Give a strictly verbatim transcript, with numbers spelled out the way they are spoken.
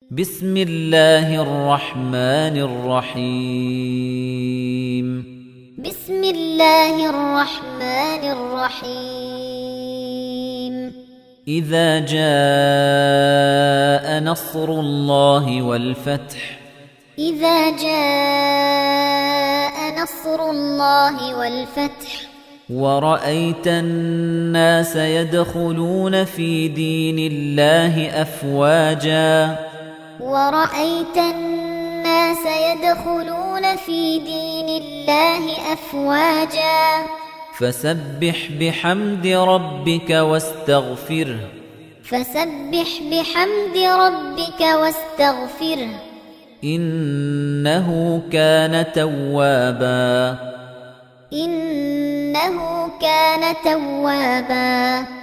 بسم الله الرحمن الرحيم بسم الله الرحمن الرحيم إذا جاء نصر الله والفتح إذا جاء نصر الله والفتح ورأيت الناس يدخلون في دين الله أفواجا ورأيت الناس يدخلون في دين الله أفواجا فسبح بحمد ربك واستغفره فسبح بحمد ربك واستغفره إنه كان توابا إنه كان توابا